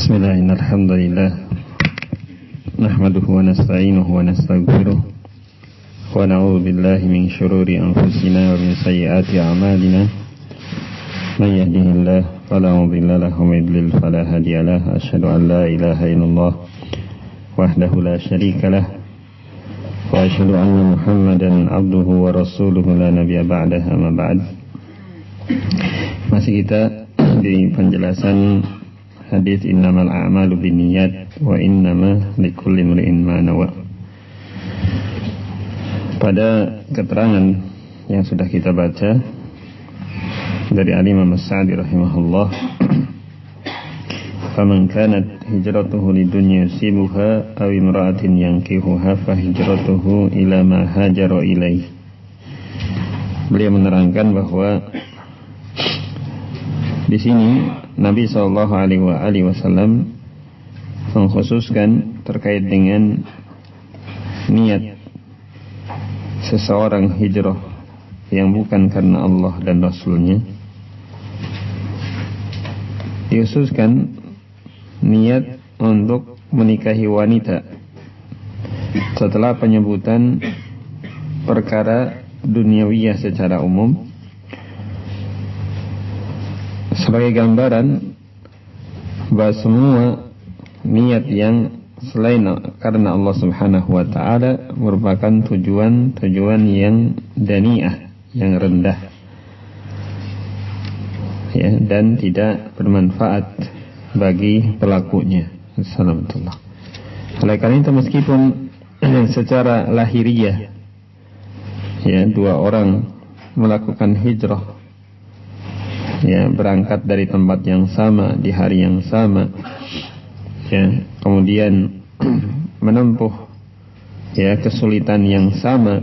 Bismillah, alhamdulillah. Nahmaduhu wa nasta'inuhu wa nastaghfiruh. Wa na'udzu billahi min syururi anfusina wa min sayyiati a'malina. May yahdihillahu fala mudilla lahu wa may yudlil fala hadiya lahu. Asyhadu an la ilaha illallah wahdahu la syarika lah. Wa asyhadu anna Muhammadan 'abduhu wa rasuluhu la nabiyya ba'dahu, amma ba'd. Masih kita di penjelasan hadis innamal a'malu binniyat wa innama likulli imri'in ma nawa. Pada keterangan yang sudah kita baca dari Al-Imam As-Sa'di rahimahullah, faman kanat hijratuhu lidunya yusibuha aw imra'atin yankihuha fa hijratuhu ila ma hajara ilaih. Beliau menerangkan bahwa di sini Nabi SAW mengkhususkan terkait dengan niat seseorang hijrah yang bukan karena Allah dan Rasulnya. Dikhususkan niat untuk menikahi wanita setelah penyebutan perkara duniawiyah secara umum, sebagai gambaran bahwa semua niat yang selain karena Allah Subhanahu wa ta'ala merupakan tujuan yang dani'ah, yang rendah, ya, dan tidak bermanfaat bagi pelakunya. Assalamualaikum. Oleh karena itu, meskipun secara lahiriah, ya, dua orang melakukan hijrah, ya, berangkat dari tempat yang sama di hari yang sama, ya, kemudian menempuh, ya, kesulitan yang sama,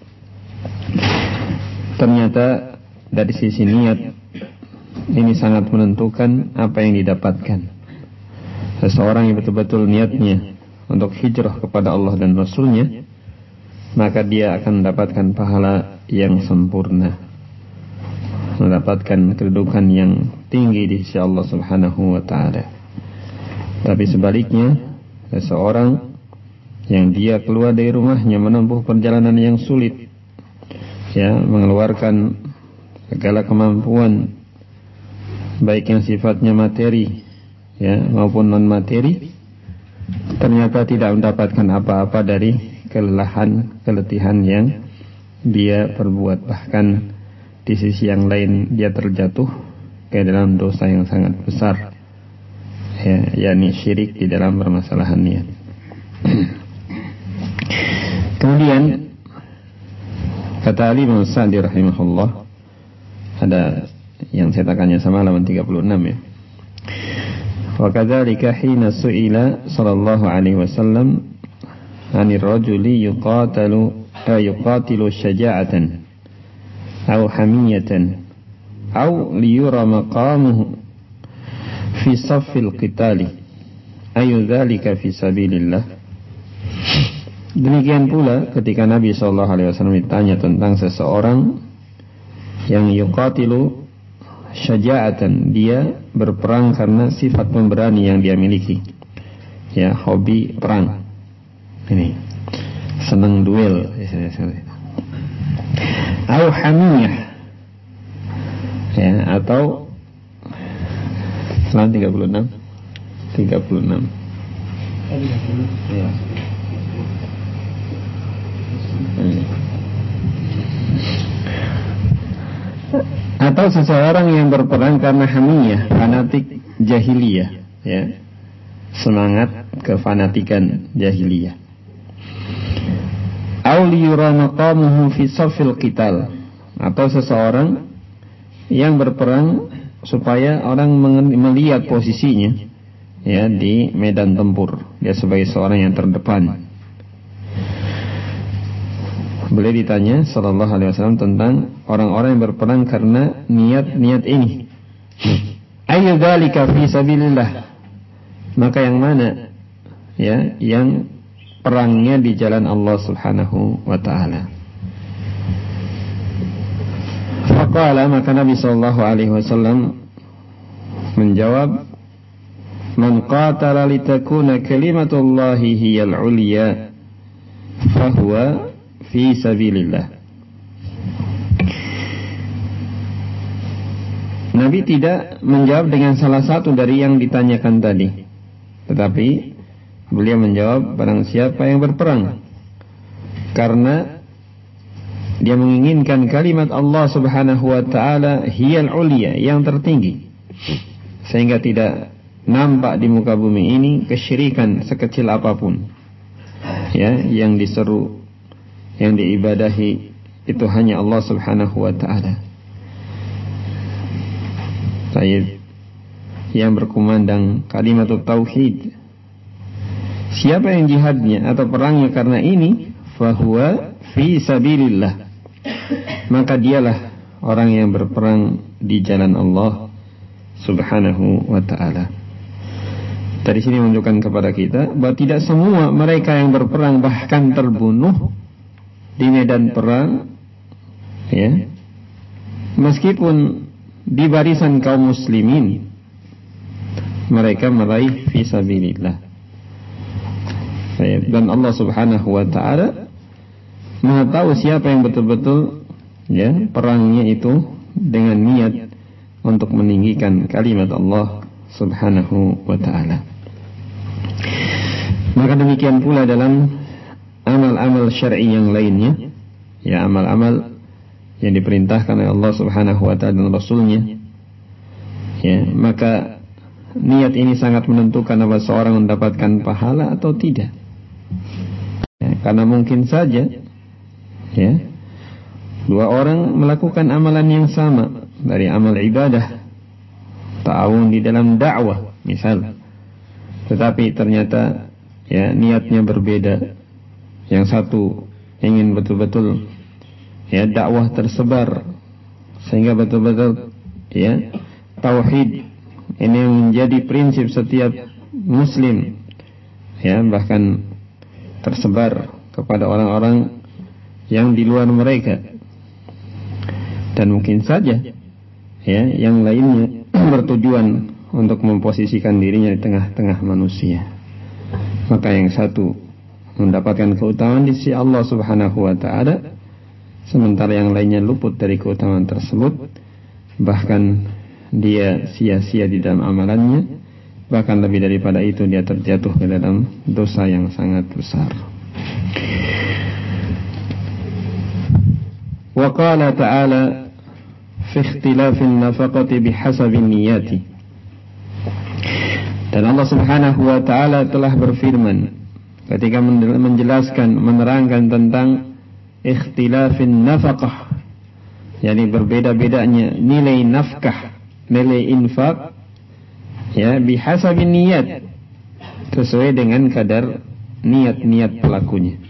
ternyata dari sisi niat ini sangat menentukan apa yang didapatkan. Seseorang yang betul-betul niatnya untuk hijrah kepada Allah dan Rasulnya, maka dia akan mendapatkan pahala yang sempurna, mendapatkan kedudukan yang tinggi di sisi Allah Subhanahu wa ta'ala. Tapi sebaliknya, seseorang yang dia keluar dari rumahnya menempuh perjalanan yang sulit, ya, mengeluarkan segala kemampuan baik yang sifatnya materi, ya, maupun non materi, ternyata tidak mendapatkan apa-apa dari keletihan yang dia perbuat. Bahkan di sisi yang lain dia terjatuh ke dalam dosa yang sangat besar, ya, yakni syirik di dalam permasalahan niat. Kemudian kata Al-Imam As-Sa'di rahimahullah, ada yang cetakannya sama halaman 36, ya. Wa kadzalika hina su'ila sallallahu alaihi wasallam 'anil rajuli yuqatilu syaja'atan aw hamiyatan aw liyura maqamuhu fi saffil qitali ayu dzalika fi sabilillah. Demikian pula ketika Nabi SAW ditanya tentang seseorang yang yuqatilu syaja'atan, dia berperang karena sifat pemberani yang dia miliki, ya, hobi perang, ini senang duel, au hamiyah, ya, atau selain 36 ya. Atau seseorang yang berperang karena hamiyah, fanatik jahiliyah, ya, semangat kefanatikan jahiliyah. Au liyura maqamuhu fi safil qital, atau seseorang yang berperang supaya orang melihat posisinya, ya, di medan tempur, dia sebagai seorang yang terdepan. Beliau ditanya sallallahu alaihi wasallam tentang orang-orang yang berperang karena niat ini. Ayyu dzalika fi sabilillah, maka yang mana, ya, yang perangnya di jalan Allah Subhanahu wa ta'ala. Faqala, maka Nabi sallallahu alaihi wasallam menjawab, Man qatala litakuna kalimatullahi hiyal ulya fahuwa fi sabilillah. Nabi tidak menjawab dengan salah satu dari yang ditanyakan tadi, tetapi beliau menjawab barang siapa yang berperang karena dia menginginkan kalimat Allah Subhanahu wa taala hiyal ulya, yang tertinggi, sehingga tidak nampak di muka bumi ini kesyirikan sekecil apapun. Ya, yang diseru, yang diibadahi itu hanya Allah Subhanahu wa taala. Tayyib, yang berkumandang kalimat tauhid. Siapa yang jihadnya atau perangnya karena ini, fahuwa fi sabilillah, maka dialah orang yang berperang di jalan Allah Subhanahu wa ta'ala. Dari sini menunjukkan kepada kita bahwa tidak semua mereka yang berperang bahkan terbunuh di medan perang, ya, meskipun di barisan kaum muslimin, mereka meraih fi sabilillah. Dan Allah Subhanahu wa ta'ala Maha tahu siapa yang betul-betul, ya, perangnya itu dengan niat untuk meninggikan kalimat Allah Subhanahu wa ta'ala. Maka demikian pula dalam amal-amal syar'i yang lainnya, ya, amal-amal yang diperintahkan oleh Allah Subhanahu wa ta'ala dan Rasulnya, ya, maka niat ini sangat menentukan apakah seorang mendapatkan pahala atau tidak, ya, karena mungkin saja, ya, dua orang melakukan amalan yang sama dari amal ibadah, ta'awun di dalam dakwah misal, tetapi ternyata, ya, niatnya berbeda. Yang satu ingin betul-betul, ya, dakwah tersebar sehingga betul-betul, ya, tauhid ini menjadi prinsip setiap muslim, ya, bahkan tersebar kepada orang-orang yang di luar mereka. Dan mungkin saja, ya, yang lainnya bertujuan untuk memposisikan dirinya di tengah-tengah manusia. Maka yang satu mendapatkan keutamaan di sisi Allah Subhanahu wa ta'ala, sementara yang lainnya luput dari keutamaan tersebut, bahkan dia sia-sia di dalam amalannya, bahkan lebih daripada itu dia terjatuh ke dalam dosa yang sangat besar. Wa qala ta'ala fi ikhtilafin nafaqati bihasabin niyati. Dan Allah Subhanahu wa ta'ala telah berfirman ketika menjelaskan, menerangkan tentang ikhtilafin nafaqah, yakni berbeda-bedanya nilai nafkah, nilai infak, ya, bihasabin niyat, sesuai dengan kadar niat-niat pelakunya.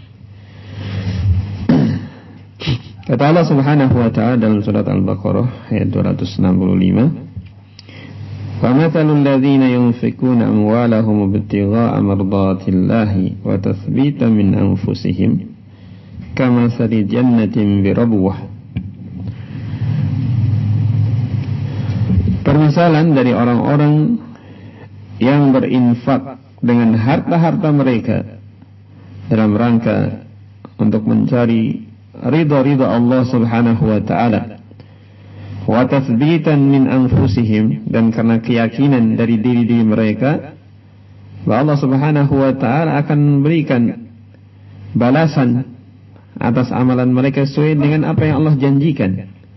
Kata Allah Subhanahu wa ta'ala dalam surat Al-Baqarah ayat 265, فَمَثَلُ الَّذِينَ يُنْفِقُونَ أَمْوَالَهُمْ ابْتِغَاءَ مَرْضَاتِ اللَّهِ وَتَثْبِيتًا مِنْ أَنْفُسِهِمْ كَمَثَلِ جَنَّةٍ بِرَبْوَةٍ. Permisalan dari orang-orang yang berinfak dengan harta-harta mereka dalam rangka untuk mencari ridha Allah Subhanahu wa ta'ala, wa tathbitan min anfusihim, dan karena keyakinan dari diri-diri mereka bahwa Allah Subhanahu wa ta'ala akan memberikan balasan atas amalan mereka sesuai dengan apa yang Allah janjikan.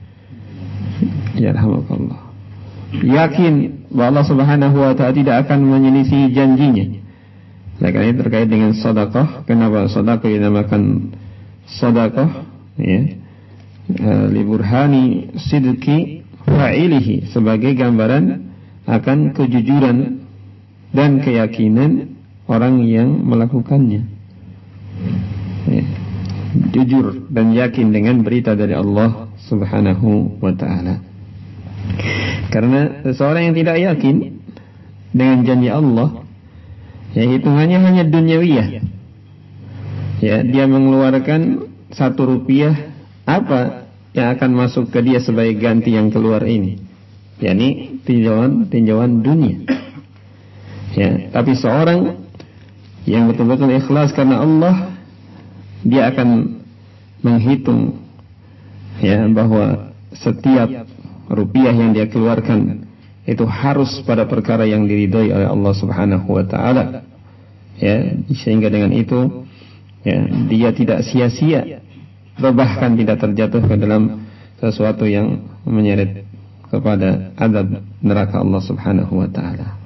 Ya rahmatullah. Yakin bahwa Allah Subhanahu wa ta'ala tidak akan menyelisih janjinya. Nah, karena ini terkait dengan sedekah. Kenapa sedekah dinamakan sedekah? Ya, liburhani sidqi fa'ilihi, sebagai gambaran akan kejujuran dan keyakinan orang yang melakukannya, ya, jujur dan yakin dengan berita dari Allah Subhanahu wa ta'ala. Karena seseorang yang tidak yakin dengan janji Allah, ya, hitungannya hanya duniawiyah, ya, dia mengeluarkan 1 rupiah, apa yang akan masuk ke dia sebagai ganti yang keluar ini, yakni tinjauan dunia. Ya, tapi seorang yang betul-betul ikhlas karena Allah, dia akan menghitung ya bahwa setiap rupiah yang dia keluarkan itu harus pada perkara yang diridhai oleh Allah Subhanahu wa taala. Ya, sehingga dengan itu ya dia tidak sia-sia, bahkan tidak terjatuh ke dalam sesuatu yang menyeret kepada azab neraka Allah Subhanahu wa taala.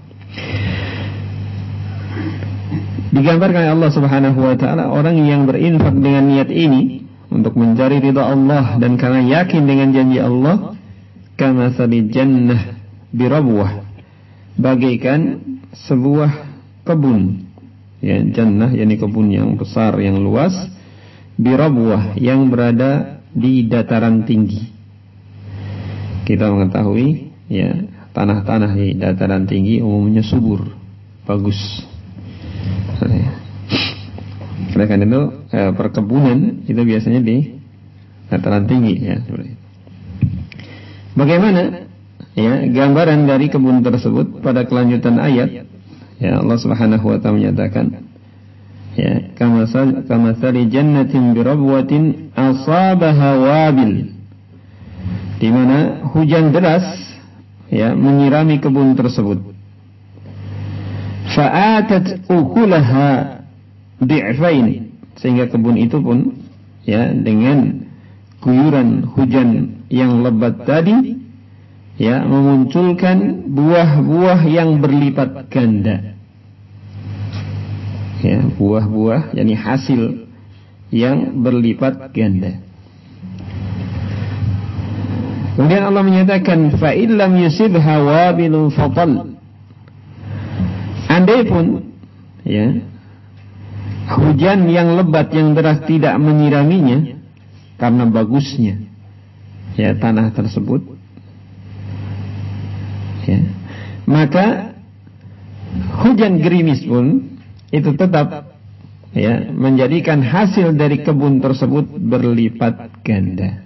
Digambarkan oleh Allah Subhanahu wa taala orang yang berinfak dengan niat ini untuk mencari ridha Allah dan karena yakin dengan janji Allah, kamatsali jannah birabwah, bagaikan sebuah kebun. Ya, jannah yakni kebun yang besar yang luas, birabwah yang berada di dataran tinggi. Kita mengetahui ya, tanah-tanah di dataran tinggi umumnya subur, bagus. Oleh karena itu perkebunan itu biasanya di dataran tinggi ya. Bagaimana ya gambaran dari kebun tersebut pada kelanjutan ayat? Ya, Allah Subhanahu wa taala menyatakan ya, kamatsali jannatin birabwatin asabaha wabil, di mana hujan deras ya menyirami kebun tersebut. Fa'atat ukulaha bi'fain, sehingga kebun itu pun ya dengan guyuran hujan yang lebat tadi ya memunculkan buah-buah yang berlipat ganda. Ya, buah-buah yakni hasil yang berlipat ganda. Kemudian Allah menyatakan fa illam yusibha wabilun fatal, andai pun ya hujan yang lebat yang deras tidak menyiraminya karena bagusnya ya tanah tersebut ya, maka hujan gerimis pun itu tetap ya menjadikan hasil dari kebun tersebut berlipat ganda.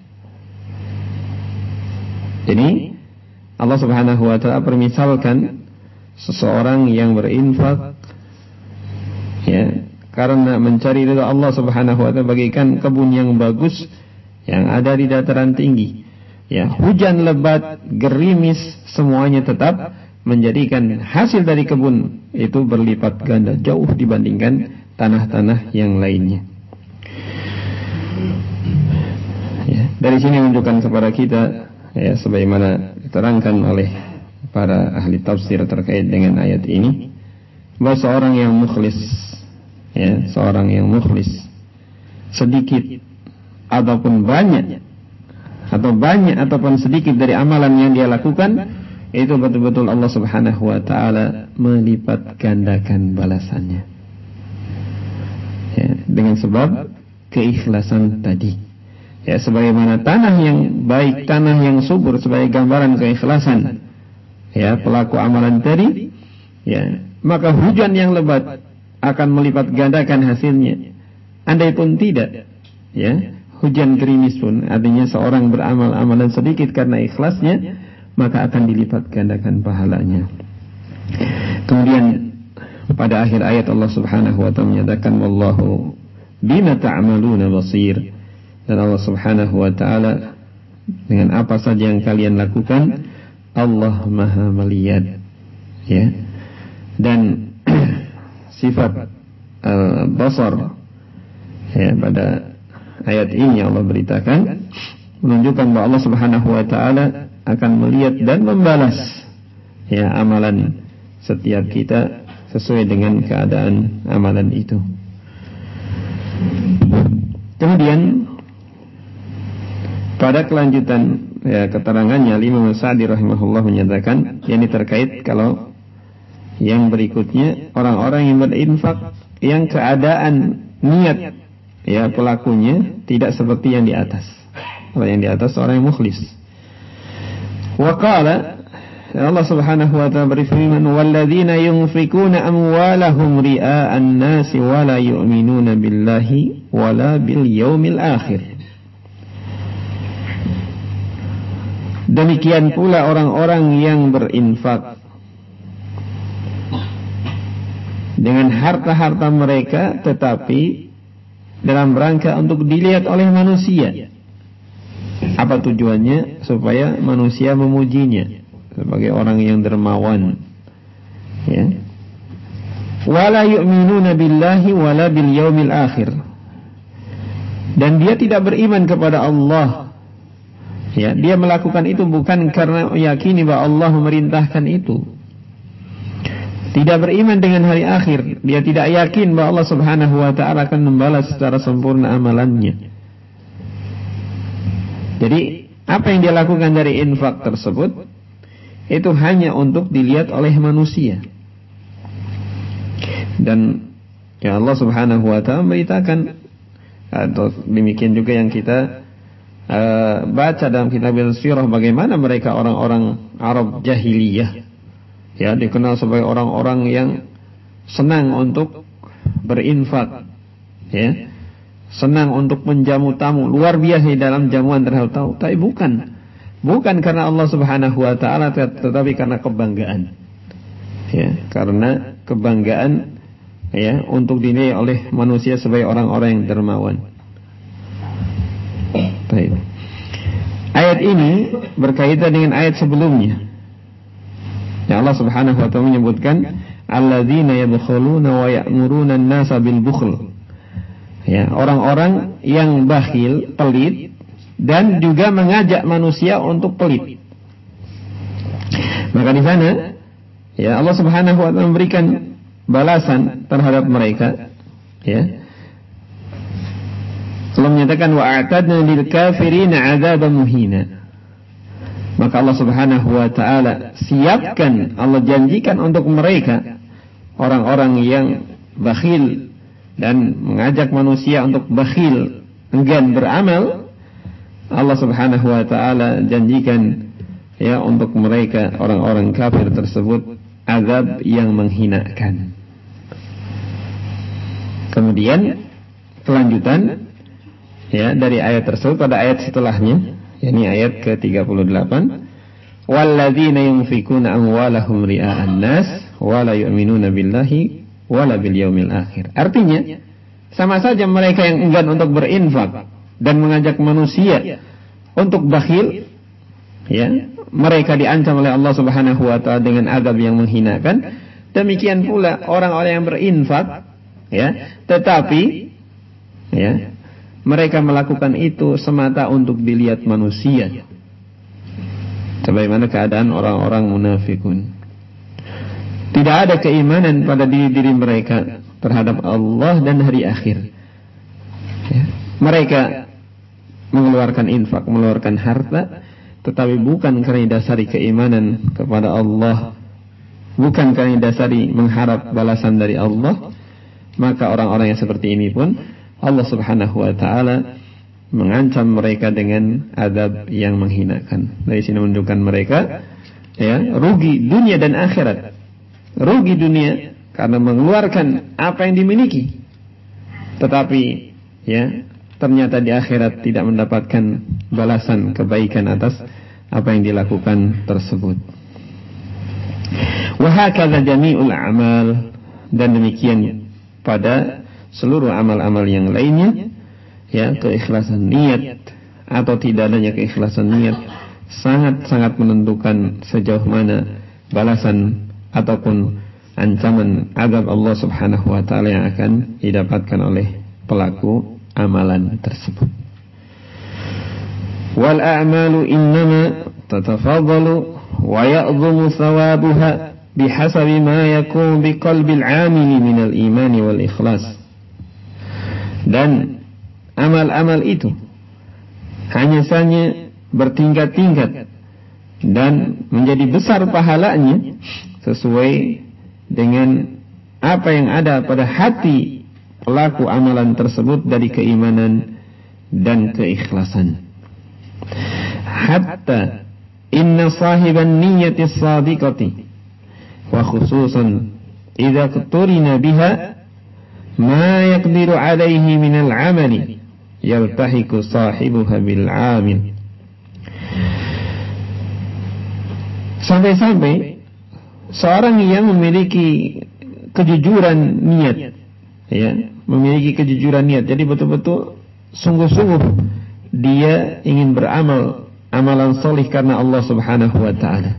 Jadi Allah Subhanahu wa taala permisalkan seseorang yang berinfak ya karena mencari ridha Allah Subhanahu wa taala bagaikan kebun yang bagus yang ada di dataran tinggi. Ya, hujan lebat, gerimis, semuanya tetap menjadikan hasil dari kebun itu berlipat ganda jauh dibandingkan tanah-tanah yang lainnya. Ya, dari sini menunjukkan kepada kita ya sebagaimana diterangkan oleh para ahli tafsir terkait dengan ayat ini, bahwa seorang yang mukhlis ya, seorang yang mukhlis sedikit ataupun banyak ataupun sedikit dari amalan yang dia lakukan itu betul-betul Allah Subhanahu wa taala melipat gandakan balasannya. Ya, dengan sebab keikhlasan tadi. Ya, sebagaimana tanah yang baik, tanah yang subur sebagai gambaran keikhlasan ya pelaku amalan tadi, ya, maka hujan yang lebat akan melipat gandakan hasilnya. Andai pun tidak, ya, hujan gerimis pun artinya seorang beramal amalan sedikit karena ikhlasnya, maka akan dilipat gandakan pahalanya. Kemudian pada akhir ayat Allah Subhanahu wa taala menyatakan wallahu bima ta'maluna basir, dan Allah Subhanahu wa taala dengan apa saja yang kalian lakukan Allah Maha melihat. Ya. Dan sifat al-basar ya pada ayat ini Allah beritakan menunjukkan bahwa Allah Subhanahu wa taala akan melihat dan membalas ya amalan setiap kita sesuai dengan keadaan amalan itu. Kemudian pada kelanjutan ya, keterangannya Imam Sa'di rahimahullah menyatakan yang ini terkait kalau yang berikutnya orang-orang yang berinfak yang keadaan niat ya pelakunya tidak seperti yang di atas. Kalau yang di atas orang yang mukhlis. Wa qala Allah Subhanahu wa ta'ala berfirman walladzina yunfikuna amwalahum ria'an nasi wa la yu'minuna billahi wa la bil yaumil akhir. Demikian pula orang-orang yang berinfak dengan harta-harta mereka, tetapi dalam rangka untuk dilihat oleh manusia. Apa tujuannya? Supaya manusia memujinya sebagai orang yang dermawan. Ya. Wala yu'minuna billahi wala bil yaumil akhir. Dan dia tidak beriman kepada Allah. Ya, dia melakukan itu bukan karena meyakini bahwa Allah memerintahkan itu. Tidak beriman dengan hari akhir. Dia tidak yakin bahwa Allah Subhanahu wa ta'ala akan membalas secara sempurna amalannya. Jadi apa yang dia lakukan dari infak tersebut itu hanya untuk dilihat oleh manusia. Dan ya Allah Subhanahu wa ta'ala memberitakan, atau demikian juga yang kita baca dalam kitab Sirah, bagaimana mereka orang-orang Arab jahiliyah, ya, dikenal sebagai orang-orang yang senang untuk berinfak, ya, senang untuk menjamu tamu, luar biasa dalam jamuan terhadap tamu. Tapi bukan karena Allah Subhanahu wa ta'ala, tetapi karena kebanggaan, ya, karena kebanggaan, ya, untuk dinilai oleh manusia sebagai orang-orang yang dermawan. Baik. Ayat ini berkaitan dengan ayat sebelumnya. Ya, Allah Subhanahu wa ta'ala menyebutkan alladzina yabkhuluna wa ya'muruna an-nasa bil bukhl. Ya, orang-orang yang bakhil, pelit, dan juga mengajak manusia untuk pelit. Maka di sana, ya, Allah Subhanahu wa ta'ala memberikan balasan terhadap mereka, ya. Allah menyatakan wa'atadna lil kafirina 'adzaban muhina. Maka Allah Subhanahu wa ta'ala siapkan, Allah janjikan untuk mereka, orang-orang yang bakhil dan mengajak manusia untuk bakhil, enggan beramal, Allah Subhanahu wa ta'ala janjikan, ya, untuk mereka orang-orang kafir tersebut azab yang menghinakan. Kemudian kelanjutan, ya, dari ayat tersebut pada ayat setelahnya, yakni ayat ke-38, walladzina yunfikuna amwalahum ria'an nas wa la yu'minuna billahi wa la bil yaumil akhir. Artinya sama saja mereka yang enggan untuk berinfak dan mengajak manusia untuk bakhil, ya, mereka diancam oleh Allah Subhanahu wa ta'ala dengan azab yang menghinakan. Demikian pula orang-orang yang berinfak, ya, tetapi, ya, mereka melakukan itu semata untuk dilihat manusia. Sebagaimana keadaan orang-orang munafikun. Tidak ada keimanan pada diri mereka terhadap Allah dan hari akhir. Ya. Mereka mengeluarkan infak, mengeluarkan harta, tetapi bukan karena dasari keimanan kepada Allah, bukan karena dasari mengharap balasan dari Allah. Maka orang-orang yang seperti ini pun Allah Subhanahu wa ta'ala mengancam mereka dengan azab yang menghinakan. Dari sini menunjukkan mereka, ya, rugi dunia dan akhirat. Rugi dunia karena mengeluarkan apa yang dimiliki, tetapi, ya, ternyata di akhirat tidak mendapatkan balasan kebaikan atas apa yang dilakukan tersebut. Wa hakadha jami'ul a'mal, dan demikian pada seluruh amal-amal yang lainnya, ya, keikhlasan niat atau tidak adanya keikhlasan niat sangat-sangat menentukan sejauh mana balasan ataupun ancaman azab Allah Subhanahu wa ta'ala yang akan didapatkan oleh pelaku amalan tersebut. Wal a'malu innama tatafaddalu wa ya'dhumu thawabuha bihasabi ma yakunu biqalbil 'amili minal imani wal ikhlas. Dan amal-amal itu hanya saja bertingkat-tingkat dan menjadi besar pahalanya sesuai dengan apa yang ada pada hati pelaku amalan tersebut dari keimanan dan keikhlasan. Hatta inna sahiban niyyati sadiqati wa khususan idza qturina biha ma yaqdiru alaihi minal amali yaltahiku sahibuha bil amil. Sampai-sampai seorang yang memiliki kejujuran niat, ya, memiliki kejujuran niat. Jadi betul-betul sungguh-sungguh dia ingin beramal amalan solih karena Allah Subhanahu wa ta'ala.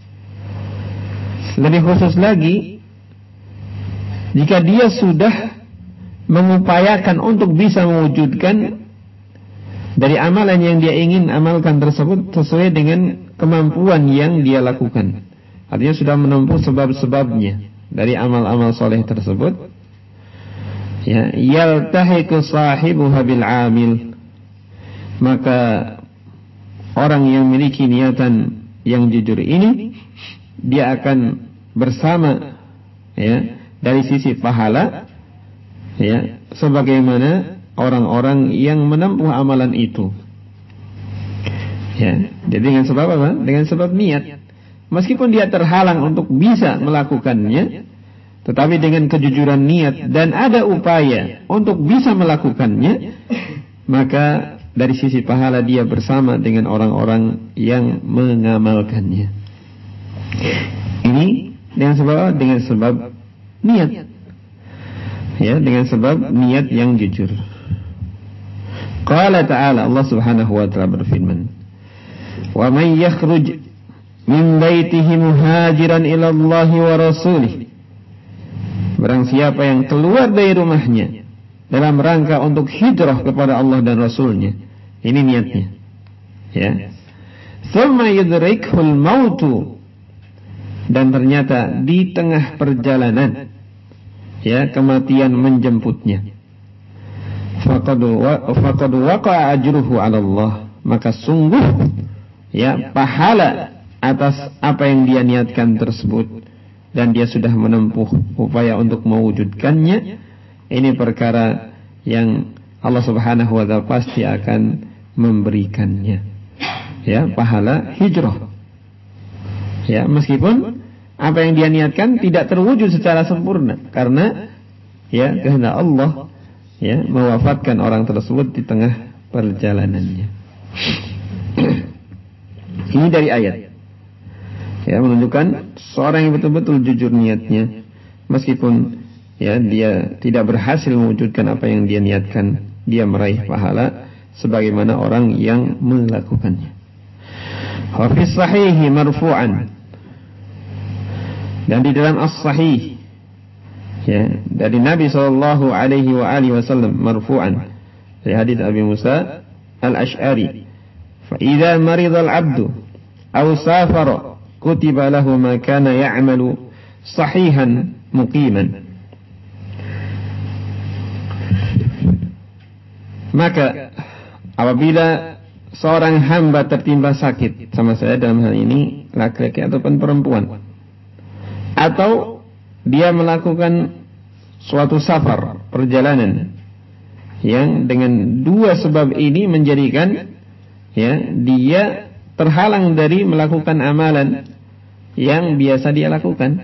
Lebih khusus lagi, jika dia sudah mengupayakan untuk bisa mewujudkan dari amalan yang dia ingin amalkan tersebut sesuai dengan kemampuan yang dia lakukan, artinya sudah menempuh sebab-sebabnya dari amal-amal soleh tersebut, ya, yaltahiqu sahibuha bil amil, maka orang yang memiliki niatan yang jujur ini dia akan bersama, ya, dari sisi pahala, ya, sebagaimana orang-orang yang menempuh amalan itu. Ya, jadi dengan sebab apa? Dengan sebab niat. Meskipun dia terhalang untuk bisa melakukannya, tetapi dengan kejujuran niat dan ada upaya untuk bisa melakukannya, maka dari sisi pahala dia bersama dengan orang-orang yang mengamalkannya. Ini dengan sebab apa? Dengan sebab niat. Ya, dengan sebab niat yang jujur. Qala ta'ala, Allah Subhanahu wa ta'ala berfirman, "Wa man yakhruj min baitihi muhajiran ila Allah wa rasulih." Barang siapa yang keluar dari rumahnya dalam rangka untuk hijrah kepada Allah dan Rasulnya, ini niatnya, ya. Thumma yudrikhul mautu, dan ternyata di tengah perjalanan, ya, kematian menjemputnya, faqad waqa'a ajruhu 'ala Allah, maka sungguh, ya, pahala atas apa yang dia niatkan tersebut dan dia sudah menempuh upaya untuk mewujudkannya. Ini perkara yang Allah Subhanahu wa ta'ala pasti akan memberikannya, ya, pahala hijrah, ya, meskipun apa yang dia niatkan tidak terwujud secara sempurna karena, ya, kehendak Allah, ya, mewafatkan orang tersebut di tengah perjalanannya. Ini dari ayat, ya, menunjukkan seorang yang betul-betul jujur niatnya, meskipun, ya, dia tidak berhasil mewujudkan apa yang dia niatkan, dia meraih pahala sebagaimana orang yang melakukannya. Wa fi sahihi marfu'an, dan di dalam as-sahih, ya, dari Nabi sallallahu alaihi wa alihi wasallam marfu'an, dari hadis Abi Musa al-Asy'ari, fa idza marida al-'abdu aw safara kutiba lahu ma kana ya'malu sahihan muqiman. Maka apabila seorang hamba tertimpa sakit, sama saya dalam hal ini laki-laki ataupun perempuan, atau dia melakukan suatu safar, perjalanan, yang dengan dua sebab ini menjadikan, ya, dia terhalang dari melakukan amalan yang biasa dia lakukan,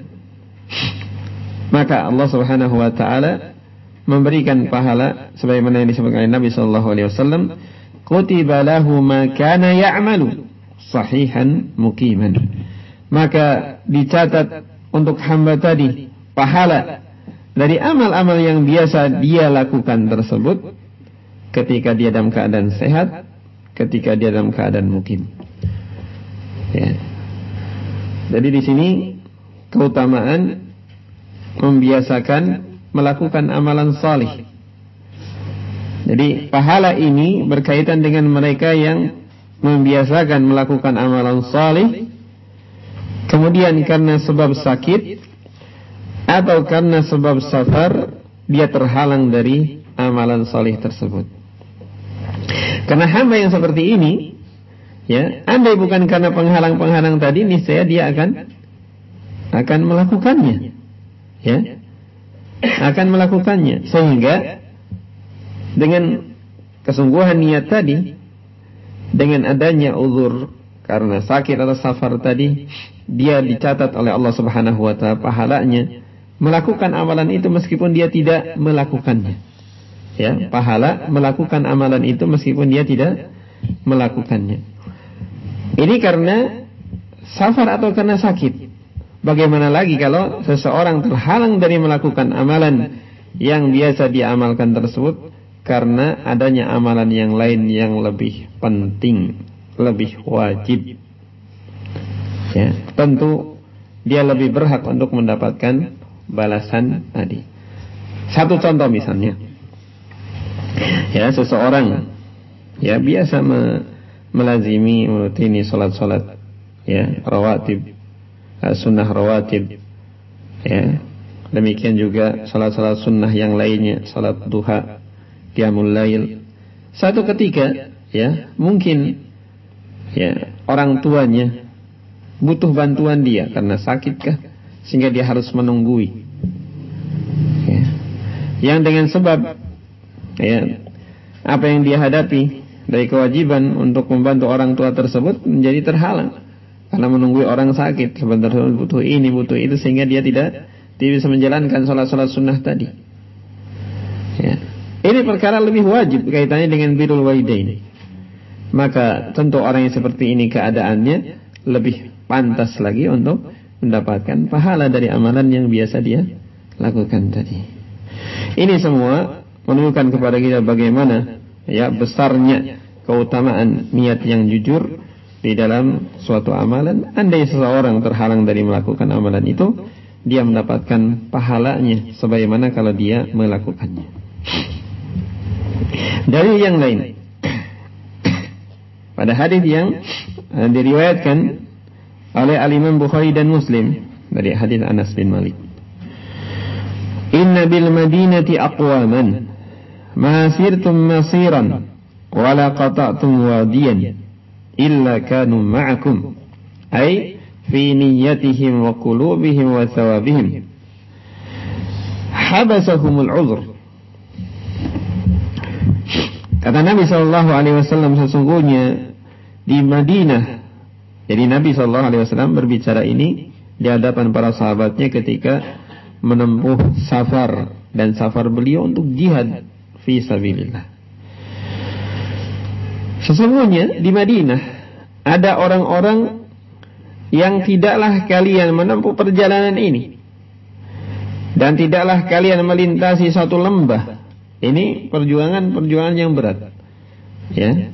maka Allah Subhanahu wa ta'ala memberikan pahala sebagaimana yang disebutkan oleh Nabi sallallahu alaihi wasallam, kutiba lahu ma kana ya'malu sahihan muqiman, maka dicatat untuk hamba tadi pahala dari amal-amal yang biasa dia lakukan tersebut ketika dia dalam keadaan sehat, ketika dia dalam keadaan mukim, ya. Jadi di sini keutamaan membiasakan melakukan amalan salih. Jadi pahala ini berkaitan dengan mereka yang membiasakan melakukan amalan salih, kemudian karena sebab sakit atau karena sebab safar dia terhalang dari amalan salih tersebut. Karena hamba yang seperti ini, ya, andai bukan karena penghalang-penghalang tadi, niscaya dia akan melakukannya, ya, akan melakukannya, sehingga dengan kesungguhan niat tadi, dengan adanya uzur karena sakit atau safar tadi, dia dicatat oleh Allah Subhanahu wa ta'ala pahalanya melakukan amalan itu meskipun dia tidak melakukannya, ya, pahala melakukan amalan itu meskipun dia tidak melakukannya. Ini karena safar atau karena sakit, bagaimana lagi kalau seseorang terhalang dari melakukan amalan yang biasa diamalkan tersebut karena adanya amalan yang lain yang lebih penting, lebih wajib. Ya, tentu dia lebih berhak untuk mendapatkan balasan tadi. Satu contoh misalnya, ya, seseorang ya biasa melazimi, merutini salat-salat ya rawatib, sunnah rawatib, ya, demikian juga salat-salat sunnah yang lainnya, salat duha, qiyamul lail. Satu ketika ya mungkin ya orang tuanya butuh bantuan dia karena sakitkah sehingga dia harus menunggui, ya, yang dengan sebab ya apa yang dia hadapi dari kewajiban untuk membantu orang tua tersebut menjadi terhalang karena menunggui orang sakit, sebenarnya butuh ini butuh itu, sehingga dia tidak bisa menjalankan salat-salat sunnah tadi. Ya. Ini perkara lebih wajib kaitannya dengan birrul walidain. Maka tentu orang yang seperti ini keadaannya lebih pantas lagi untuk mendapatkan pahala dari amalan yang biasa dia lakukan tadi. Ini semua menunjukkan kepada kita bagaimana ya besarnya keutamaan niat yang jujur di dalam suatu amalan. Andai seseorang terhalang dari melakukan amalan itu, dia mendapatkan pahalanya sebagaimana kalau dia melakukannya. Dari yang lain, pada hadis yang diriwayatkan oleh Al-Imam Bukhari dan Muslim dari hadis Anas bin Malik, "Inna bil Madinati aqwaman ma sirtum masiran wa la qata'tum wadiyan illa kanu ma'akum, ay fi niyyatihim wa qulubihim wa thawabihim habasahumul uzr." Kata Nabi SAW, sesungguhnya di Madinah, jadi Nabi SAW berbicara ini di hadapan para sahabatnya ketika menempuh safar, dan safar beliau untuk jihad fi sabilillah. Sesungguhnya di Madinah ada orang-orang yang tidaklah kalian menempuh perjalanan ini, dan tidaklah kalian melintasi suatu lembah. Ini perjuangan yang berat, ya.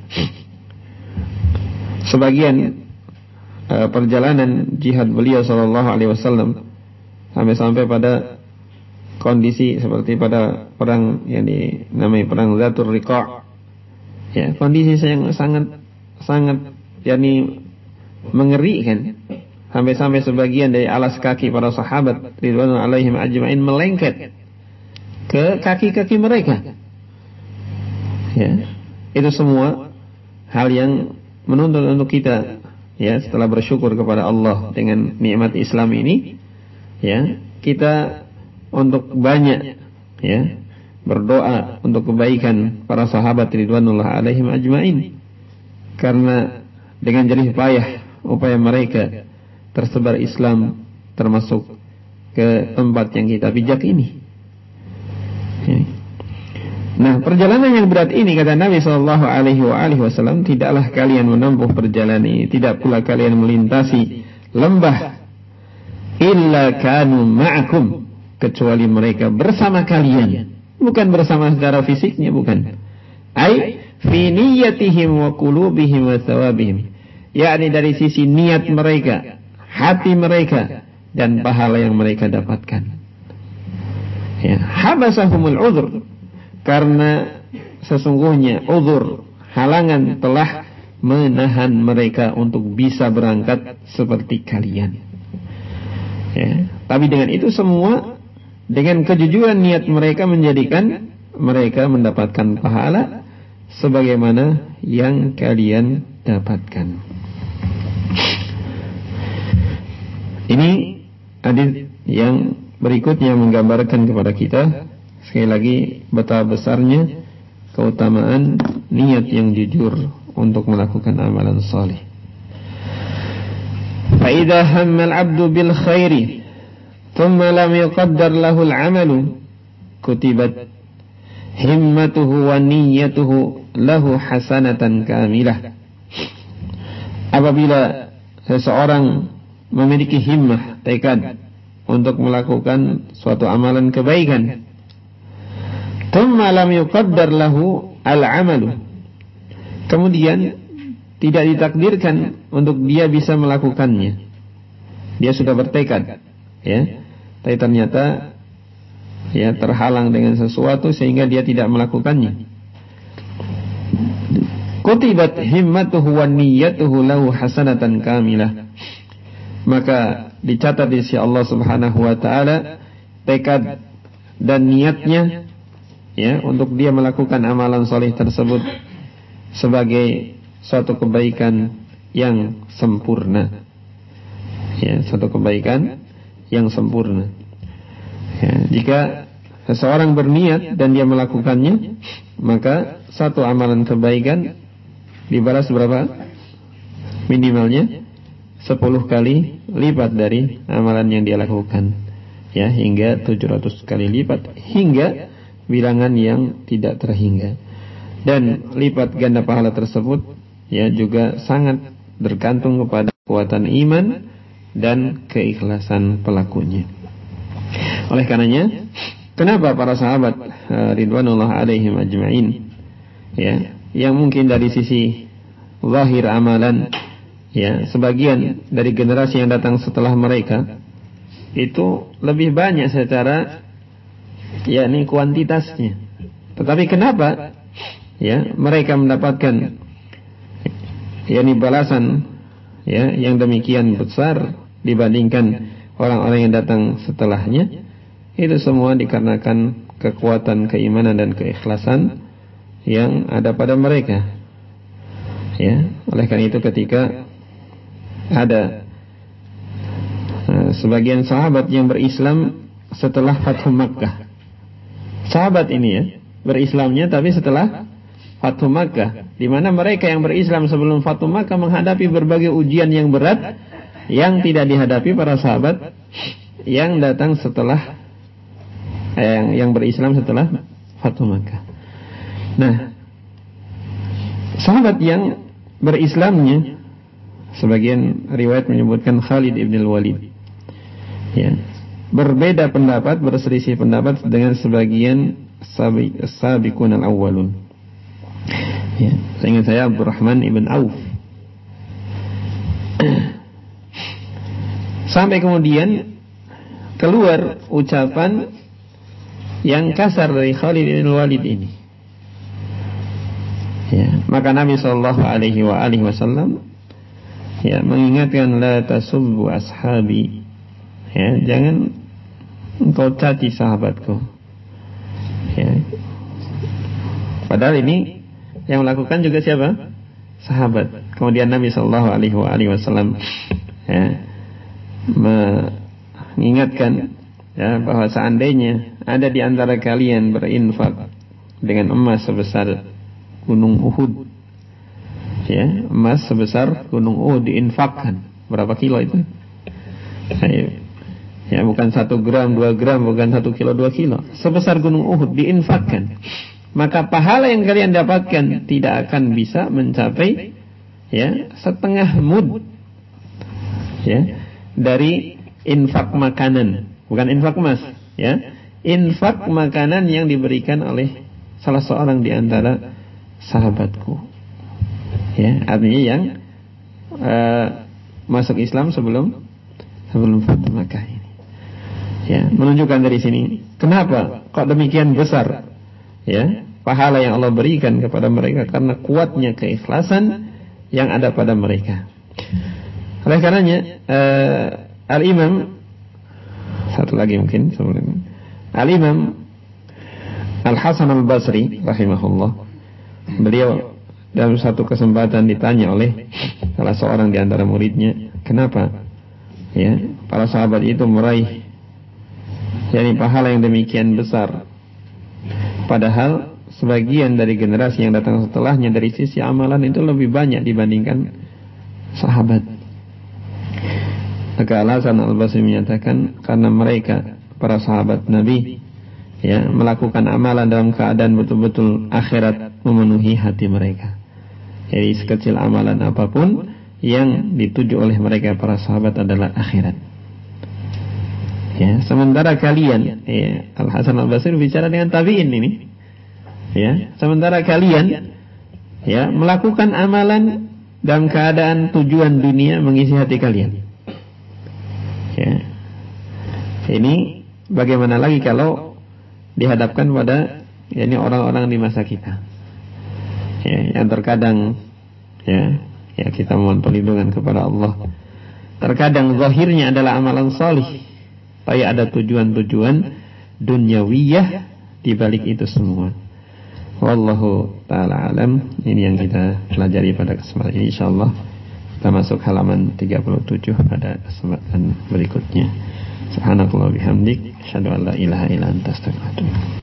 Sebagian perjalanan jihad beliau SAW sampai pada kondisi seperti pada perang yang dinamai perang Zatul Riqa', ya, kondisi yang sangat yakni mengerikan, sampai sebagian dari alas kaki para sahabat ridwanullahi alaihim ajma'in melengket ke kaki-kaki mereka. Ya, itu semua hal yang menuntut untuk kita, ya, setelah bersyukur kepada Allah dengan nikmat Islam ini, ya, kita untuk banyak, ya, berdoa untuk kebaikan para sahabat ridwanullahi alaihim ajma'in, karena dengan jerih payah upaya mereka tersebar Islam termasuk ke tempat yang kita pijak ini. Nah, perjalanan yang berat ini, kata Nabi SAW, tidaklah kalian menempuh perjalanan ini, tidak pula kalian melintasi lembah, illa kanu ma'akum, kecuali mereka bersama kalian, bukan bersama secara fisiknya, bukan. Ai fi niyyatihim wa qulubihim wa thawabihim, yakni dari sisi niat mereka, hati mereka, dan pahala yang mereka dapatkan. Ya, habasahumul uzur, karena sesungguhnya uzur, halangan, telah menahan mereka untuk bisa berangkat seperti kalian. Ya, tapi dengan itu semua, dengan kejujuran niat mereka menjadikan mereka mendapatkan pahala sebagaimana yang kalian dapatkan. Ini hadis yang berikutnya menggambarkan kepada kita sekali lagi betapa besarnya keutamaan niat yang jujur untuk melakukan amalan saleh. Fa idza hamma al-'abdu bil khairi thumma lam yuqaddar lahu al-'amalu kutibat himmatuhu wa niyyatuhu lahu hasanatan kamilah. Apabila seseorang memiliki himmah, tekad untuk melakukan suatu amalan kebaikan, thumma lam yuqaddar lahu al-amalu, kemudian tidak ditakdirkan untuk dia bisa melakukannya. Dia sudah bertekad, ya, tapi ternyata ya terhalang dengan sesuatu sehingga dia tidak melakukannya. Kutibat himmatuhu wa niyyatuhu lahu hasanatan kamilah, maka dicatat di sisi Allah Subhanahu wa taala tekad dan niatnya, ya, untuk dia melakukan amalan soleh tersebut sebagai suatu kebaikan yang sempurna, ya, suatu kebaikan yang sempurna. Ya, jika seseorang berniat dan dia melakukannya, maka satu amalan kebaikan dibalas berapa? Minimalnya 10 kali lipat dari amalan yang dia lakukan, ya, hingga 700 kali lipat, hingga bilangan yang tidak terhingga. Dan lipat ganda pahala tersebut, ya, juga sangat bergantung kepada kekuatan iman dan keikhlasan pelakunya. Oleh karenanya, kenapa para sahabat ridwanullah alaihim ajma'in, ya, yang mungkin dari sisi zahir amalan, ya, sebagian dari generasi yang datang setelah mereka itu lebih banyak secara, ya, ini kuantitasnya. Tetapi kenapa, ya, mereka mendapatkan, ya, ini balasan, ya, yang demikian besar dibandingkan orang-orang yang datang setelahnya? Itu semua dikarenakan kekuatan keimanan dan keikhlasan yang ada pada mereka, ya. Oleh karena itu ketika ada sebagian sahabat yang berislam setelah Fathu Makkah, sahabat ini, ya, berislamnya tapi setelah Fathu Makkah, di mana mereka yang berislam sebelum Fathu Makkah menghadapi berbagai ujian yang berat yang tidak dihadapi para sahabat yang datang setelah yang berislam setelah Fathu Makkah. Nah, sahabat yang berislamnya, sebagian riwayat menyebutkan Khalid ibn al-Walid, ya, berbeda pendapat, berselisih pendapat dengan sebagian sabiqun al-awwalun, ya. Seingat saya Abdurrahman ibn Auf. Sampai kemudian keluar ucapan yang kasar dari Khalid ibn al-Walid ini, ya. Maka Nabi sallallahu alaihi wasallam, ya, mengingatkan, la tasubbu ashabi, ya, jangan engkau caci sahabatku, ya. Padahal ini yang melakukan juga siapa? Sahabat. Kemudian Nabi sallallahu alaihi wasallam, ya, mengingatkan, ya, bahwa seandainya ada di antara kalian berinfak dengan emas sebesar gunung Uhud, ya, emas sebesar gunung Uhud diinfakkan, berapa kilo itu? Ya, bukan 1 gram, 2 gram, bukan 1 kilo, 2 kilo, sebesar gunung Uhud diinfakkan, maka pahala yang kalian dapatkan tidak akan bisa mencapai, ya, setengah mud, ya, dari infak makanan, bukan infak emas, ya, infak makanan yang diberikan oleh salah seorang di antara sahabatku, ya, artinya yang masuk Islam sebelum Fathu Makkah ini, ya, menunjukkan dari sini kenapa kok demikian besar, ya, pahala yang Allah berikan kepada mereka, karena kuatnya keikhlasan yang ada pada mereka. Oleh karenanya Al-Imam, satu lagi mungkin sebelum Al-Imam Al-Hasan Al-Basri rahimahullah, beliau dalam satu kesempatan ditanya oleh salah seorang di antara muridnya, kenapa, ya, para sahabat itu meraih, yakni pahala yang demikian besar, padahal sebagian dari generasi yang datang setelahnya dari sisi amalan itu lebih banyak dibandingkan sahabat. Maka Al-Hasan Al-Basri menyatakan, karena mereka, para sahabat Nabi, ya, melakukan amalan dalam keadaan betul-betul akhirat memenuhi hati mereka. Jadi sekecil amalan apapun yang dituju oleh mereka para sahabat adalah akhirat. Ya, sementara kalian, ya, Al Hasan Al Basri bicara dengan tabi'in ini. Ya, sementara kalian ya melakukan amalan dalam keadaan tujuan dunia mengisi hati kalian. Ya. Ini bagaimana lagi kalau dihadapkan pada yakni orang-orang di masa kita. Ya, yang terkadang ya kita mohon perlindungan kepada Allah. Terkadang zahirnya adalah amalan salih, tapi ada tujuan-tujuan dunyawiyah di balik itu semua. Wallahu ta'ala alam. Ini yang kita pelajari pada kesempatan ini, insyaallah kita masuk halaman 37 pada kesempatan berikutnya. Subhanakallah bihamdik, asyhadu an la ilaha illa anta, astaghfiruka wa atubu ilaik.